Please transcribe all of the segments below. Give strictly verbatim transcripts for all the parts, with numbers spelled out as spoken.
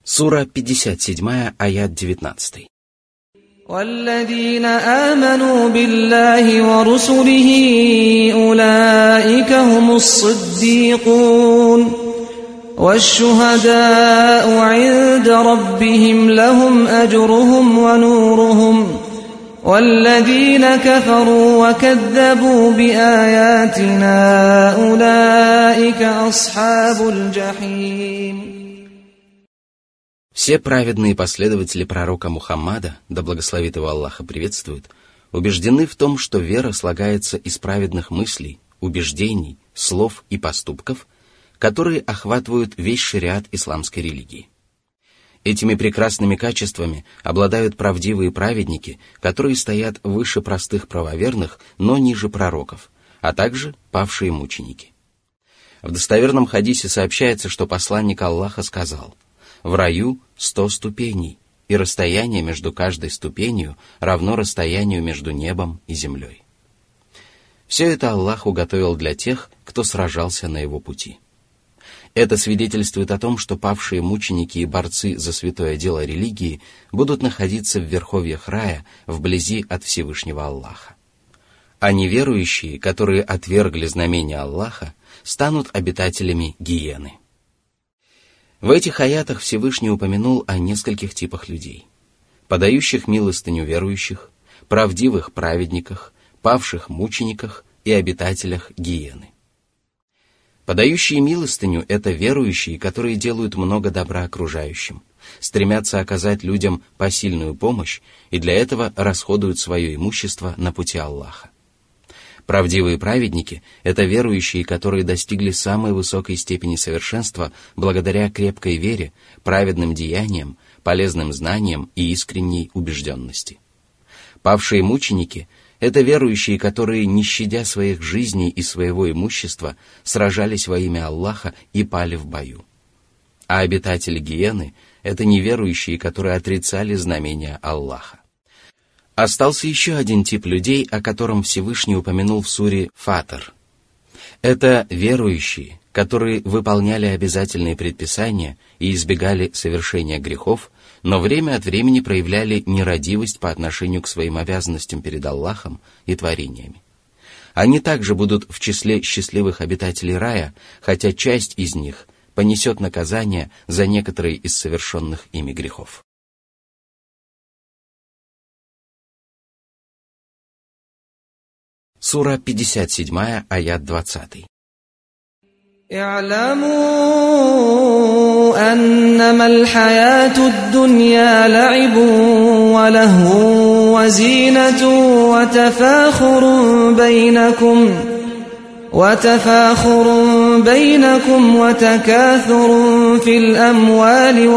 Сура пятьдесят семь, аят девятнадцать. والذين آمنوا بالله ورسله أولئك هم الصديقون والشهداء عند ربهم لهم أجرهم ونورهم والذين كفروا وكذبوا بآياتنا أولئك أصحاب الجحيم. Все праведные последователи пророка Мухаммада, да благословит его Аллах и приветствует, убеждены в том, что вера слагается из праведных мыслей, убеждений, слов и поступков, которые охватывают весь шариат исламской религии. Этими прекрасными качествами обладают правдивые праведники, которые стоят выше простых правоверных, но ниже пророков, а также павшие мученики. В достоверном хадисе сообщается, что посланник Аллаха сказал: «В раю сто ступеней, и расстояние между каждой ступенью равно расстоянию между небом и землей». Все это Аллах уготовил для тех, кто сражался на его пути. Это свидетельствует о том, что павшие мученики и борцы за святое дело религии будут находиться в верховьях рая, вблизи от Всевышнего Аллаха. А неверующие, которые отвергли знамения Аллаха, станут обитателями гиены. В этих аятах Всевышний упомянул о нескольких типах людей: подающих милостыню верующих, правдивых праведниках, павших мучениках и обитателях гиены. Подающие милостыню – это верующие, которые делают много добра окружающим, стремятся оказать людям посильную помощь и для этого расходуют свое имущество на пути Аллаха. Правдивые праведники – это верующие, которые достигли самой высокой степени совершенства благодаря крепкой вере, праведным деяниям, полезным знаниям и искренней убежденности. Павшие мученики – это верующие, которые, не щадя своих жизней и своего имущества, сражались во имя Аллаха и пали в бою. А обитатели гиены – это неверующие, которые отрицали знамения Аллаха. Остался еще один тип людей, о котором Всевышний упомянул в суре «Фатр». Это верующие, которые выполняли обязательные предписания и избегали совершения грехов, но время от времени проявляли нерадивость по отношению к своим обязанностям перед Аллахом и творениями. Они также будут в числе счастливых обитателей рая, хотя часть из них понесет наказание за некоторые из совершенных ими грехов. Сура пятьдесят семь, аят двадцать. اعلموا أنما الحياة الدنيا لعب ولهو وزينة وتفاخر بينكم وتفاخر بينكم وتكاثر في الأموال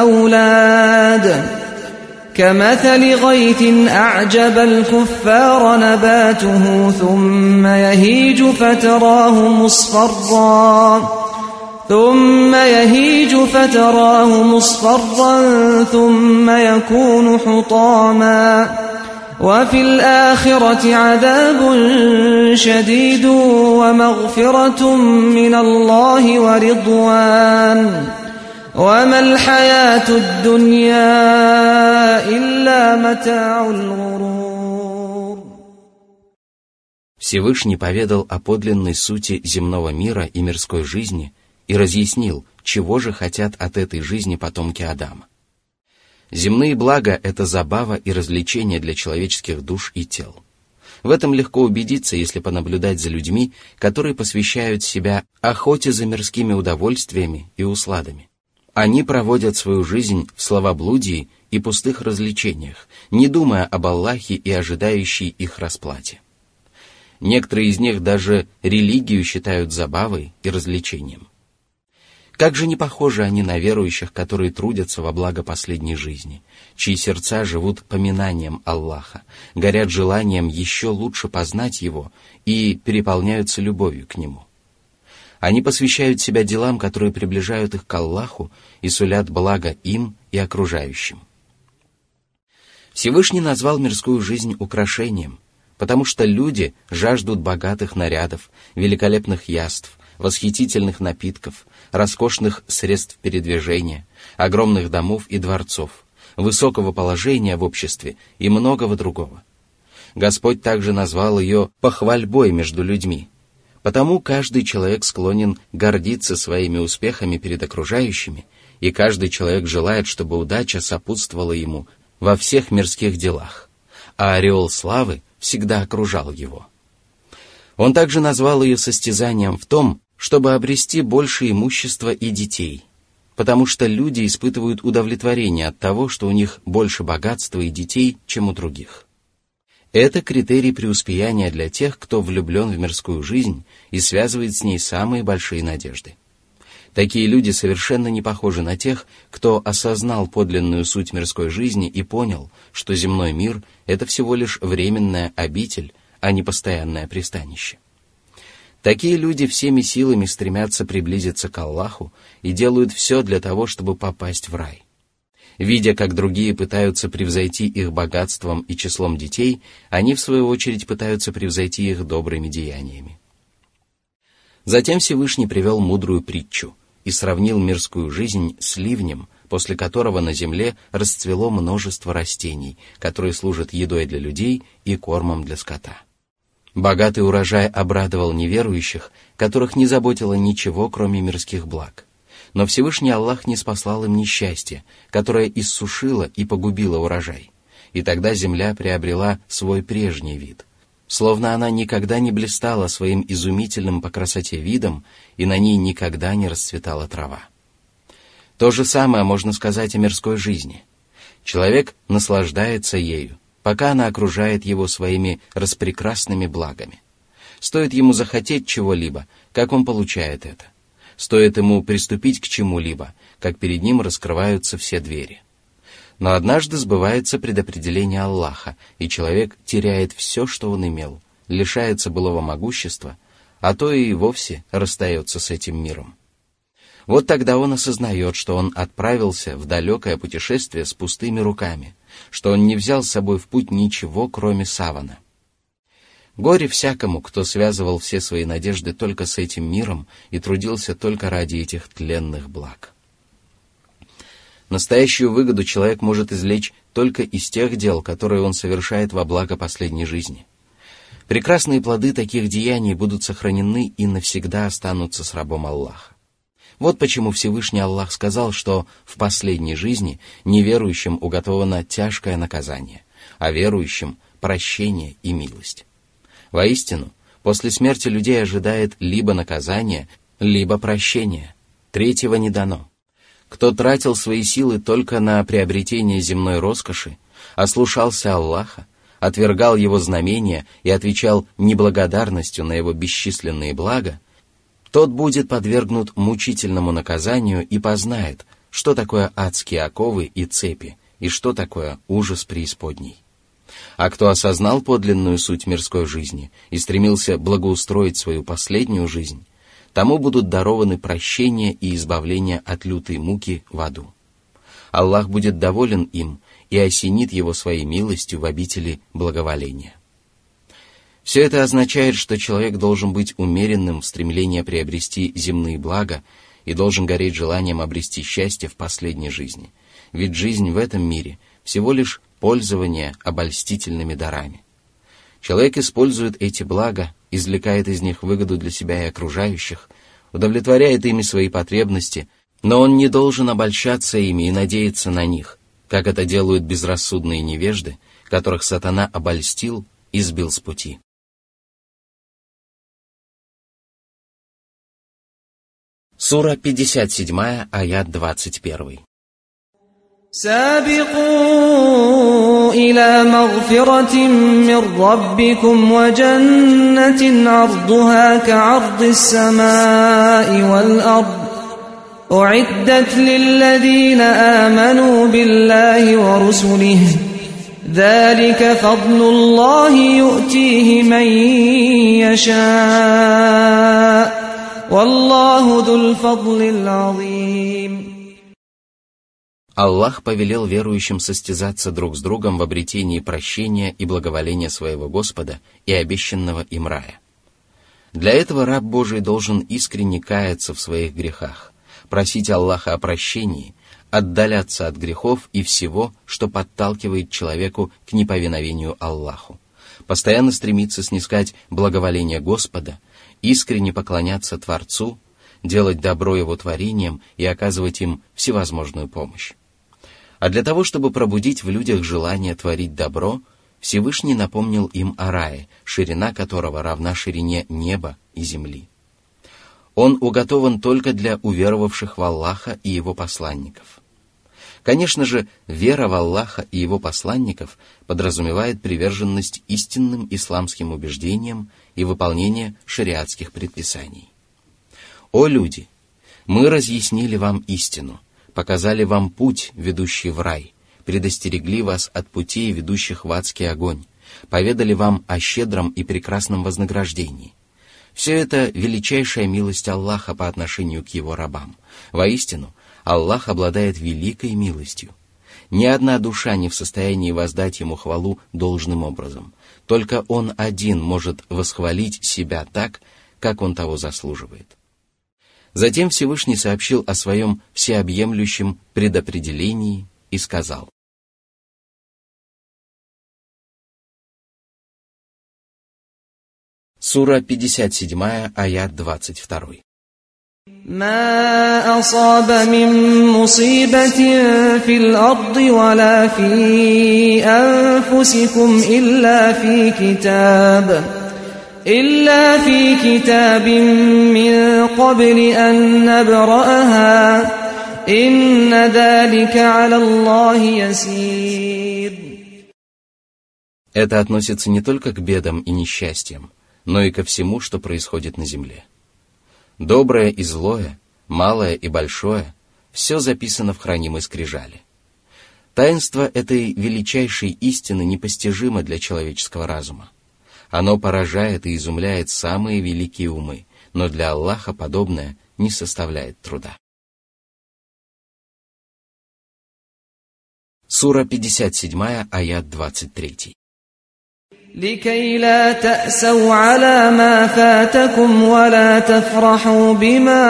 والأولاد كمثل غيث أعجب الكفار نباته ثم يهيج فتراه مصفرا ثم يهيج فتراه مصفرا ثم يكون حطاما وفي الآخرة عذاب شديد ومغفرة من الله ورضوان وما الحياة الدنيا إلا متاع الغرور. Всевышний поведал о подлинной сути земного мира и мирской жизни и разъяснил, чего же хотят от этой жизни потомки Адама. Земные блага – это забава и развлечение для человеческих душ и тел. В этом легко убедиться, если понаблюдать за людьми, которые посвящают себя охоте за мирскими удовольствиями и усладами. Они проводят свою жизнь в словоблудии и пустых развлечениях, не думая об Аллахе и ожидающей их расплате. Некоторые из них даже религию считают забавой и развлечением. Как же не похожи они на верующих, которые трудятся во благо последней жизни, чьи сердца живут поминанием Аллаха, горят желанием еще лучше познать Его и переполняются любовью к Нему. Они посвящают себя делам, которые приближают их к Аллаху и сулят благо им и окружающим. Всевышний назвал мирскую жизнь украшением, потому что люди жаждут богатых нарядов, великолепных яств, восхитительных напитков, роскошных средств передвижения, огромных домов и дворцов, высокого положения в обществе и многого другого. Господь также назвал ее похвальбой между людьми. Потому каждый человек склонен гордиться своими успехами перед окружающими, и каждый человек желает, чтобы удача сопутствовала ему во всех мирских делах, а ореол славы всегда окружал его. Он также назвал ее состязанием в том, чтобы обрести больше имущества и детей, потому что люди испытывают удовлетворение от того, что у них больше богатства и детей, чем у других. Это критерий преуспеяния для тех, кто влюблен в мирскую жизнь и связывает с ней самые большие надежды. Такие люди совершенно не похожи на тех, кто осознал подлинную суть мирской жизни и понял, что земной мир – это всего лишь временная обитель, а не постоянное пристанище. Такие люди всеми силами стремятся приблизиться к Аллаху и делают все для того, чтобы попасть в рай. Видя, как другие пытаются превзойти их богатством и числом детей, они, в свою очередь, пытаются превзойти их добрыми деяниями. Затем Всевышний привел мудрую притчу и сравнил мирскую жизнь с ливнем, после которого на земле расцвело множество растений, которые служат едой для людей и кормом для скота. Богатый урожай обрадовал неверующих, которых не заботило ничего, кроме мирских благ. Но Всевышний Аллах не спаслал им несчастье, которое иссушило и погубило урожай, и тогда земля приобрела свой прежний вид, словно она никогда не блистала своим изумительным по красоте видом, и на ней никогда не расцветала трава. То же самое можно сказать о мирской жизни. Человек наслаждается ею, пока она окружает его своими распрекрасными благами. Стоит ему захотеть чего-либо, как он получает это. Стоит ему приступить к чему-либо, как перед ним раскрываются все двери. Но однажды сбывается предопределение Аллаха, и человек теряет все, что он имел, лишается былого могущества, а то и вовсе расстается с этим миром. Вот тогда он осознает, что он отправился в далекое путешествие с пустыми руками, что он не взял с собой в путь ничего, кроме савана. Горе всякому, кто связывал все свои надежды только с этим миром и трудился только ради этих тленных благ. Настоящую выгоду человек может извлечь только из тех дел, которые он совершает во благо последней жизни. Прекрасные плоды таких деяний будут сохранены и навсегда останутся с рабом Аллаха. Вот почему Всевышний Аллах сказал, что в последней жизни неверующим уготовано тяжкое наказание, а верующим – прощение и милость. Воистину, после смерти людей ожидает либо наказание, либо прощение. Третьего не дано. Кто тратил свои силы только на приобретение земной роскоши, ослушался Аллаха, отвергал его знамения и отвечал неблагодарностью на его бесчисленные блага, тот будет подвергнут мучительному наказанию и познает, что такое адские оковы и цепи, и что такое ужас преисподней. А кто осознал подлинную суть мирской жизни и стремился благоустроить свою последнюю жизнь, тому будут дарованы прощение и избавление от лютой муки в аду. Аллах будет доволен им и осенит его своей милостью в обители благоволения. Все это означает, что человек должен быть умеренным в стремлении приобрести земные блага и должен гореть желанием обрести счастье в последней жизни, ведь жизнь в этом мире всего лишь пользование обольстительными дарами. Человек использует эти блага, извлекает из них выгоду для себя и окружающих, удовлетворяет ими свои потребности, но он не должен обольщаться ими и надеяться на них, как это делают безрассудные невежды, которых сатана обольстил и сбил с пути. Сура пятьдесят семь, аят двадцать один. سابقوا إلى مغفرة من ربكم وجنة عرضها كعرض السماء والأرض أعدت للذين آمنوا بالله ورسله ذلك فضل الله يؤتيه من يشاء والله ذو الفضل العظيم. Аллах повелел верующим состязаться друг с другом в обретении прощения и благоволения своего Господа и обещанного им рая. Для этого раб Божий должен искренне каяться в своих грехах, просить Аллаха о прощении, отдаляться от грехов и всего, что подталкивает человеку к неповиновению Аллаху, постоянно стремиться снискать благоволение Господа, искренне поклоняться Творцу, делать добро Его творениям и оказывать им всевозможную помощь. А для того, чтобы пробудить в людях желание творить добро, Всевышний напомнил им о рае, ширина которого равна ширине неба и земли. Он уготован только для уверовавших в Аллаха и Его посланников. Конечно же, вера в Аллаха и Его посланников подразумевает приверженность истинным исламским убеждениям и выполнение шариатских предписаний. «О люди! Мы разъяснили вам истину, показали вам путь, ведущий в рай, предостерегли вас от путей, ведущих в адский огонь, поведали вам о щедром и прекрасном вознаграждении. Все это величайшая милость Аллаха по отношению к Его рабам. Воистину, Аллах обладает великой милостью. Ни одна душа не в состоянии воздать Ему хвалу должным образом. Только Он один может восхвалить себя так, как Он того заслуживает». Затем Всевышний сообщил о своем всеобъемлющем предопределении и сказал: Сура пятьдесят семь, аят двадцать два. ما أصاب من مصيبة في الأرض ولا في أنفسكم إلا في كتاب إلا في كتاب من قبل أن نبرأها إن ذلك على الله يسير. Это относится не только к бедам и несчастьям, но и ко всему, что происходит на земле. Доброе и злое, малое и большое – все записано в хранимой скрижали. Таинство этой величайшей истины непостижимо для человеческого разума. Оно поражает и изумляет самые великие умы, но для Аллаха подобное не составляет труда. Сура пятьдесят семь, аят двадцать три. لكي لا تأسوا على ما فاتكم ولا تفرحوا بما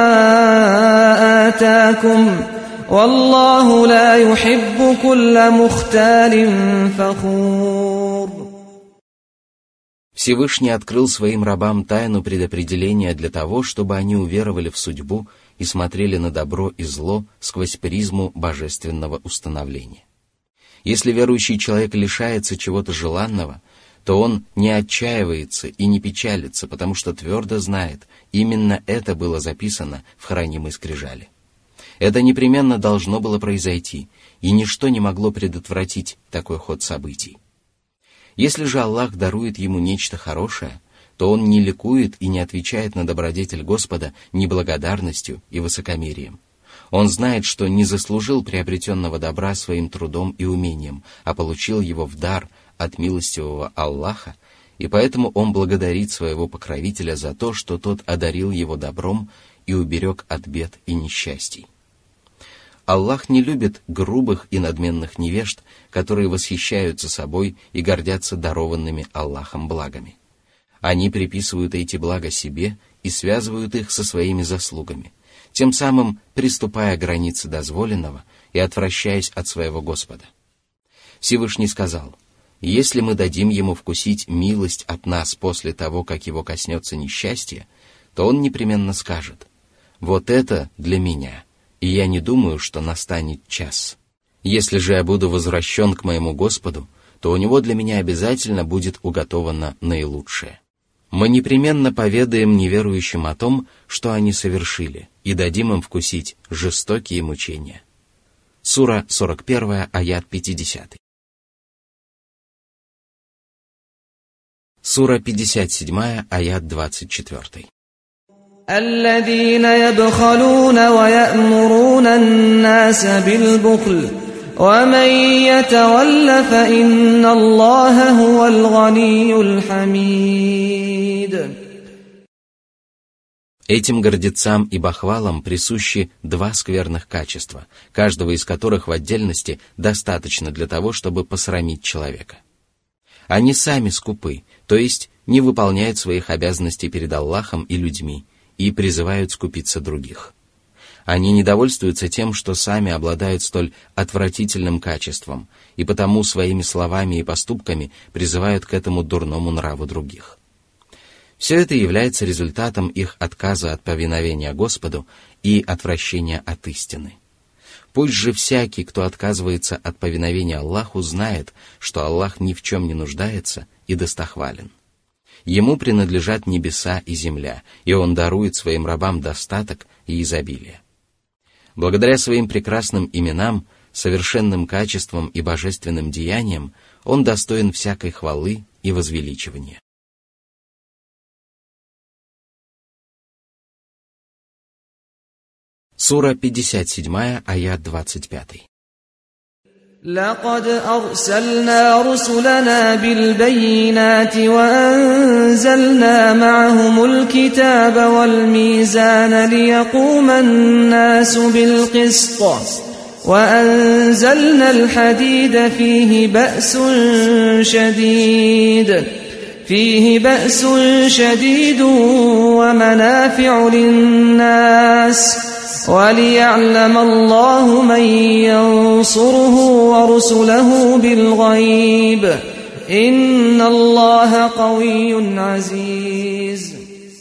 آتاكم والله لا يحب كل مختال فخور. Всевышний открыл своим рабам тайну предопределения для того, чтобы они уверовали в судьбу и смотрели на добро и зло сквозь призму божественного установления. Если верующий человек лишается чего-то желанного, то он не отчаивается и не печалится, потому что твердо знает, именно это было записано в хранимой скрижали. Это непременно должно было произойти, и ничто не могло предотвратить такой ход событий. Если же Аллах дарует ему нечто хорошее, то он не ликует и не отвечает на добродетель Господа неблагодарностью и высокомерием. Он знает, что не заслужил приобретенного добра своим трудом и умением, а получил его в дар от милостивого Аллаха, и поэтому он благодарит своего покровителя за то, что тот одарил его добром и уберег от бед и несчастий. Аллах не любит грубых и надменных невежд, которые восхищаются собой и гордятся дарованными Аллахом благами. Они приписывают эти блага себе и связывают их со своими заслугами, тем самым приступая к границе дозволенного и отвращаясь от своего Господа. Всевышний сказал: «Если мы дадим ему вкусить милость от нас после того, как его коснется несчастье, то он непременно скажет: вот это для меня, и я не думаю, что настанет час. Если же я буду возвращен к моему Господу, то у него для меня обязательно будет уготовано наилучшее. Мы непременно поведаем неверующим о том, что они совершили, и дадим им вкусить жестокие мучения». Сура сорок один, аят пятьдесят. Сура пятьдесят семь, аят двадцать четыре. الذين يبخلون ويأمرون الناس بالبخل ومن يتول فإن الله هو الغني الحميد. Этим гордецам и бахвалам присущи два скверных качества, каждого из которых в отдельности достаточно для того, чтобы посрамить человека. Они сами скупы, то есть не выполняют своих обязанностей перед Аллахом и людьми, и призывают скупиться других. Они недовольствуются тем, что сами обладают столь отвратительным качеством, и потому своими словами и поступками призывают к этому дурному нраву других. Все это является результатом их отказа от повиновения Господу и отвращения от истины. Пусть же всякий, кто отказывается от повиновения Аллаху, знает, что Аллах ни в чем не нуждается и достохвален. Ему принадлежат небеса и земля, и Он дарует своим рабам достаток и изобилие. Благодаря своим прекрасным именам, совершенным качествам и божественным деяниям, Он достоин всякой хвалы и возвеличивания. Сура пятьдесят семь, аят двадцать пять. لقد أرسلنا رسلنا بالبينات وأنزلنا معهم الكتاب والميزان ليقوم الناس بالقسط وأنزلنا الحديد فيه بأس شديد فيه بأس شديد ومنافع للناس وَلِيَعْلَمَ اللَّهُ مَن يَنصُرُهُ وَرُسُلَهُ بِالْغَيْبِ إِنَّ اللَّهَ قَوِيٌّ عَزِيزٌ.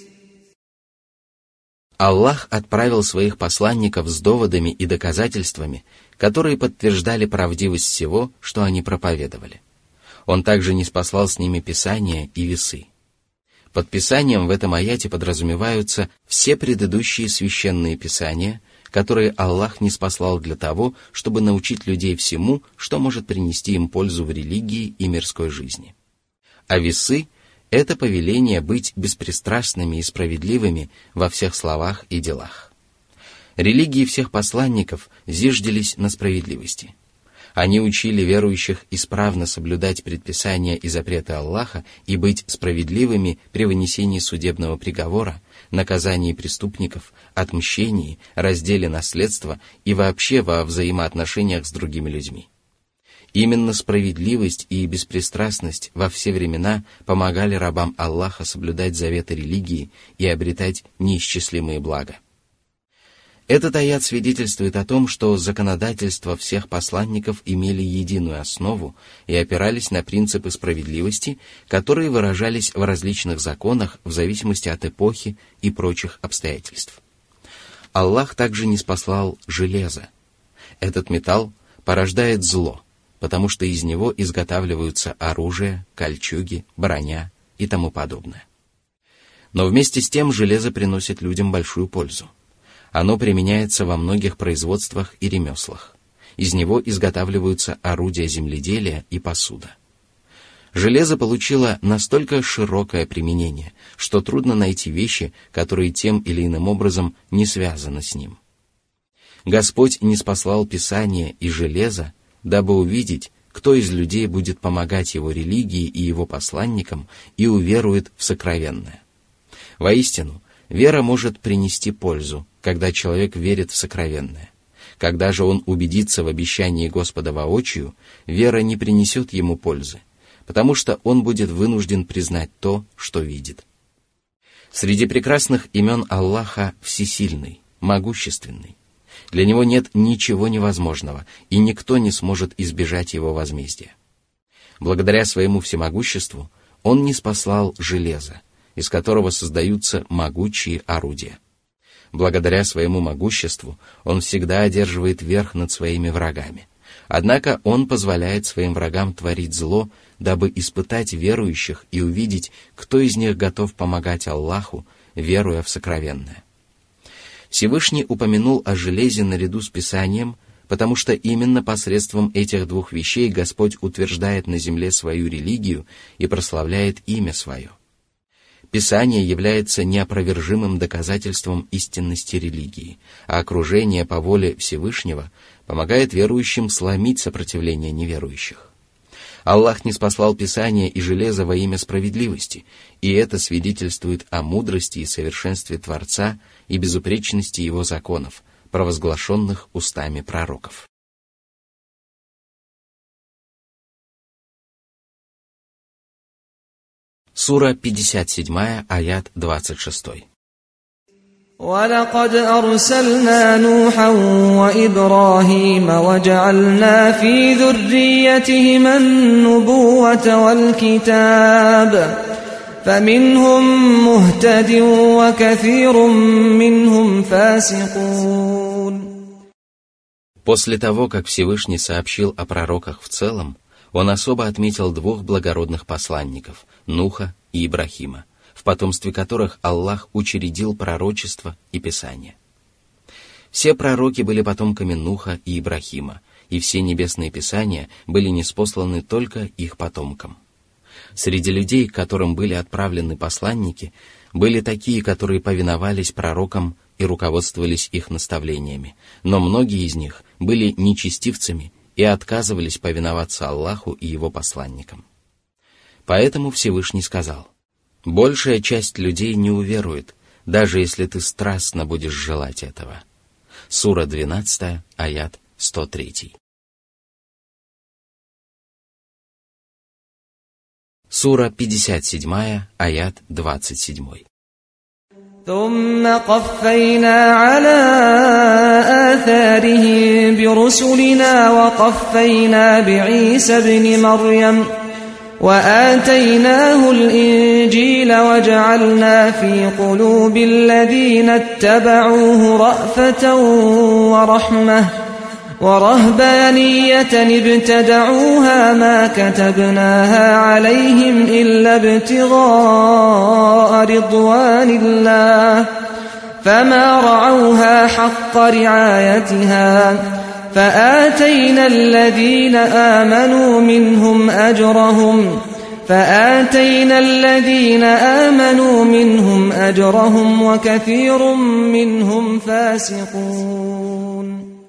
Аллах отправил своих посланников с доводами и доказательствами, которые подтверждали правдивость всего, что они проповедовали. Он также ниспослал с ними Писания и весы. Под Писанием в этом аяте подразумеваются все предыдущие священные писания, которые Аллах ниспослал для того, чтобы научить людей всему, что может принести им пользу в религии и мирской жизни. А весы — это повеление быть беспристрастными и справедливыми во всех словах и делах. Религии всех посланников зиждились на справедливости. Они учили верующих исправно соблюдать предписания и запреты Аллаха и быть справедливыми при вынесении судебного приговора, наказании преступников, отмщении, разделе наследства и вообще во взаимоотношениях с другими людьми. Именно справедливость и беспристрастность во все времена помогали рабам Аллаха соблюдать заветы религии и обретать неисчислимые блага. Этот аят свидетельствует о том, что законодательства всех посланников имели единую основу и опирались на принципы справедливости, которые выражались в различных законах в зависимости от эпохи и прочих обстоятельств. Аллах также ниспослал железо. Этот металл порождает зло, потому что из него изготавливаются оружие, кольчуги, броня и тому подобное. Но вместе с тем железо приносит людям большую пользу. Оно применяется во многих производствах и ремеслах. Из него изготавливаются орудия земледелия и посуда. Железо получило настолько широкое применение, что трудно найти вещи, которые тем или иным образом не связаны с ним. Господь ниспослал Писание и железо, дабы увидеть, кто из людей будет помогать его религии и его посланникам и уверует в сокровенное. Воистину, вера может принести пользу, когда человек верит в сокровенное. Когда же он убедится в обещании Господа воочию, вера не принесет ему пользы, потому что он будет вынужден признать то, что видит. Среди прекрасных имен Аллаха Всесильный, Могущественный. Для него нет ничего невозможного, и никто не сможет избежать его возмездия. Благодаря своему всемогуществу он ниспослал железо, из которого создаются могучие орудия. Благодаря своему могуществу он всегда одерживает верх над своими врагами. Однако он позволяет своим врагам творить зло, дабы испытать верующих и увидеть, кто из них готов помогать Аллаху, веруя в сокровенное. Всевышний упомянул о железе наряду с Писанием, потому что именно посредством этих двух вещей Господь утверждает на земле свою религию и прославляет имя свое. Писание является неопровержимым доказательством истинности религии, а окружение по воле Всевышнего помогает верующим сломить сопротивление неверующих. Аллах ниспослал Писание и железо во имя справедливости, и это свидетельствует о мудрости и совершенстве Творца и безупречности Его законов, провозглашенных устами пророков. Сура пятьдесят семь, аят двадцать шесть. وَلَقَدْ أَرْسَلْنَا نُوحًا وَإِبْرَاهِيمَ وَجَعَلْنَا فِي ذُرِّيَّتِهِمَا النُّبُوَّةَ وَالْكِتَابَ فَمِنْهُمْ مُهْتَدٍ وَكَثِيرٌ مِّنْهُمْ فَاسِقُونَ. После того, как Всевышний сообщил о пророках в целом, он особо отметил двух благородных посланников – Нуха и Ибрахима, в потомстве которых Аллах учредил пророчество и Писание. Все пророки были потомками Нуха и Ибрахима, и все небесные писания были ниспосланы только их потомкам. Среди людей, к которым были отправлены посланники, были такие, которые повиновались пророкам и руководствовались их наставлениями, но многие из них были нечестивцами и отказывались повиноваться Аллаху и его посланникам. Поэтому Всевышний сказал: «Большая часть людей не уверует, даже если ты страстно будешь желать этого». Сура двенадцатая, аят сто три. Сура пятьдесят седьмая, аят двадцать семь. ثم قفينا على آثارهم برسلنا وقفينا بعيسى ابن مريم وآتيناه الإنجيل وجعلنا في قلوب الذين اتبعوه رأفة ورحمة ورهبانية ابتدعوها ما كتبناها عليهم إلا ابتغاء رضوان الله فما رعوها حق رعايتها فآتينا الذين آمنوا منهم أجرهم فآتينا الذين آمنوا منهم أجرهم وكثير منهم فاسقون.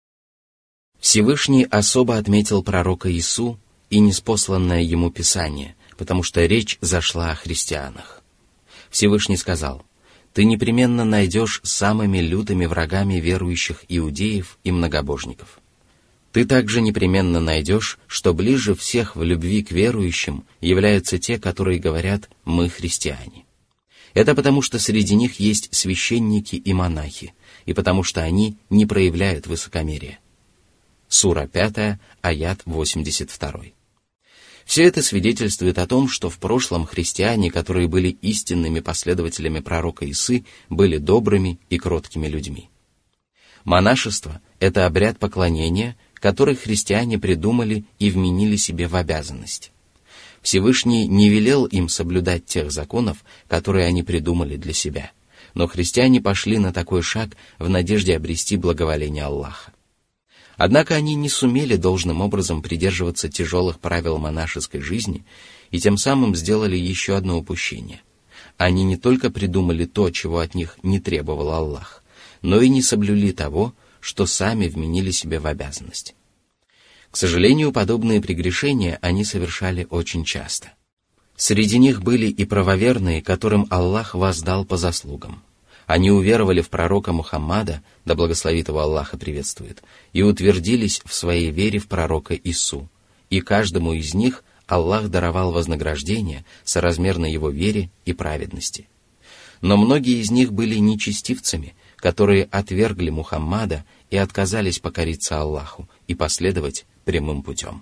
Всевышний особо отметил пророка Ису и ниспосланное ему Писание, потому что речь зашла о христианах. Всевышний сказал: «Ты непременно найдешь самыми лютыми врагами верующих иудеев и многобожников. Ты также непременно найдешь, что ближе всех в любви к верующим являются те, которые говорят: «Мы христиане». Это потому, что среди них есть священники и монахи, и потому что они не проявляют высокомерия». Сура пятая, аят восемьдесят два. Все это свидетельствует о том, что в прошлом христиане, которые были истинными последователями пророка Исы, были добрыми и кроткими людьми. Монашество – это обряд поклонения, который христиане придумали и вменили себе в обязанность. Всевышний не велел им соблюдать тех законов, которые они придумали для себя, но христиане пошли на такой шаг в надежде обрести благоволение Аллаха. Однако они не сумели должным образом придерживаться тяжелых правил монашеской жизни и тем самым сделали еще одно упущение. Они не только придумали то, чего от них не требовал Аллах, но и не соблюли того, что сами вменили себе в обязанность. К сожалению, подобные прегрешения они совершали очень часто. Среди них были и правоверные, которым Аллах воздал по заслугам. Они уверовали в пророка Мухаммада, да благословит его Аллах и приветствует, и утвердились в своей вере в пророка Ису, и каждому из них Аллах даровал вознаграждение соразмерно его вере и праведности. Но многие из них были нечестивцами, которые отвергли Мухаммада и отказались покориться Аллаху и последовать прямым путем.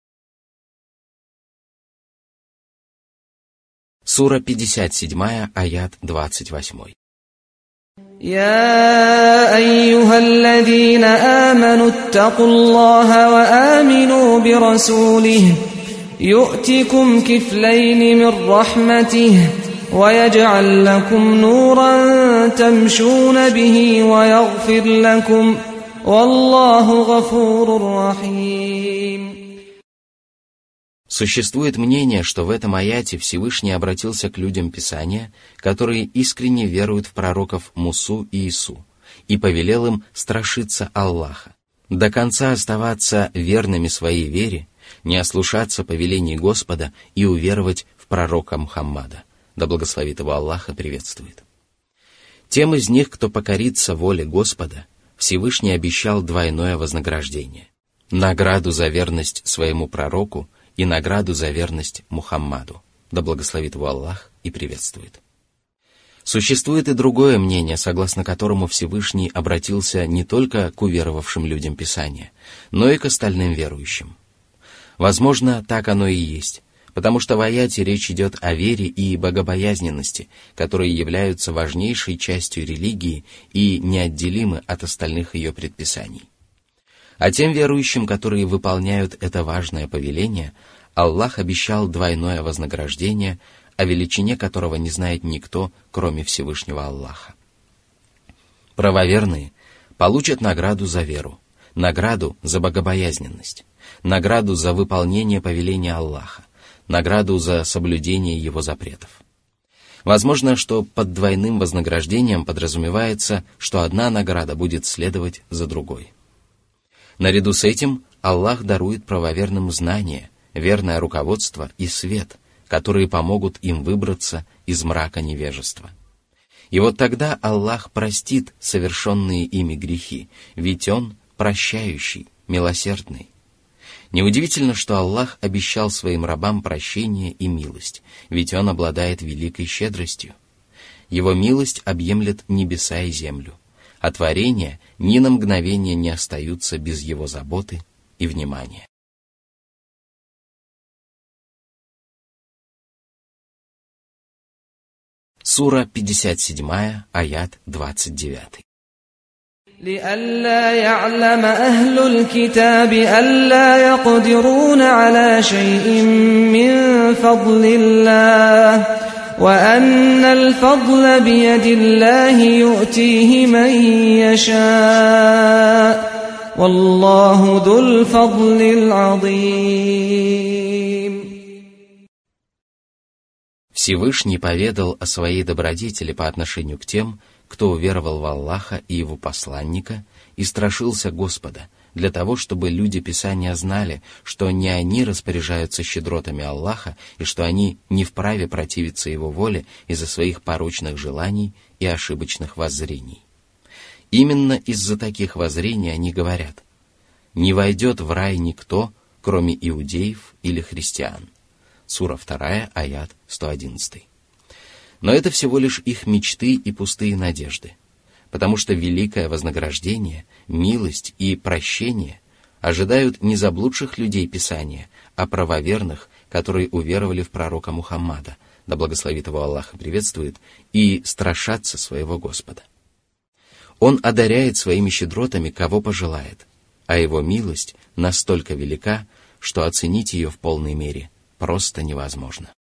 Сура пятьдесят седьмая, аят двадцать восемь. يا أيها الذين آمنوا اتقوا الله وآمنوا برسوله يؤتكم كفلين من رحمته ويجعل لكم نورا تمشون به ويغفر لكم والله غفور رحيم. Существует мнение, что в этом аяте Всевышний обратился к людям Писания, которые искренне веруют в пророков Мусу и Ису, и повелел им страшиться Аллаха, до конца оставаться верными своей вере, не ослушаться повелений Господа и уверовать в пророка Мухаммада, да благословит его Аллах и приветствует. Тем из них, кто покорится воле Господа, Всевышний обещал двойное вознаграждение – награду за верность своему пророку и награду за верность Мухаммаду, да благословит его Аллах и приветствует. Существует и другое мнение, согласно которому Всевышний обратился не только к уверовавшим людям Писания, но и к остальным верующим. Возможно, так оно и есть, потому что в аяте речь идет о вере и богобоязненности, которые являются важнейшей частью религии и неотделимы от остальных ее предписаний. А тем верующим, которые выполняют это важное повеление, Аллах обещал двойное вознаграждение, о величине которого не знает никто, кроме Всевышнего Аллаха. Правоверные получат награду за веру, награду за богобоязненность, награду за выполнение повеления Аллаха, награду за соблюдение его запретов. Возможно, что под двойным вознаграждением подразумевается, что одна награда будет следовать за другой. Наряду с этим Аллах дарует правоверным знания, верное руководство и свет, которые помогут им выбраться из мрака невежества. И вот тогда Аллах простит совершенные ими грехи, ведь Он прощающий, милосердный. Неудивительно, что Аллах обещал своим рабам прощение и милость, ведь Он обладает великой щедростью. Его милость объемлет небеса и землю, а творения ни на мгновение не остаются без Его заботы и внимания. Сура пятьдесят семь, аят двадцать девять. لئلا يعلم أهل الكتاب ألا يقدرون على شيء من فضل الله وأن الفضل بيد الله يؤتيه من يشاء والله ذو الفضل العظيم. Всевышний поведал о своей добродетели по отношению к тем, кто уверовал в Аллаха и Его посланника и страшился Господа, для того, чтобы люди Писания знали, что не они распоряжаются щедротами Аллаха и что они не вправе противиться Его воле из-за своих порочных желаний и ошибочных воззрений. Именно из-за таких воззрений они говорят: «Не войдет в рай никто, кроме иудеев или христиан». Сура два, аят сто одиннадцать. Но это всего лишь их мечты и пустые надежды, потому что великое вознаграждение, милость и прощение ожидают не заблудших людей Писания, а правоверных, которые уверовали в пророка Мухаммада, да благословит его Аллах и приветствует, и страшатся своего Господа. Он одаряет своими щедротами, кого пожелает, а его милость настолько велика, что оценить ее в полной мере просто невозможно.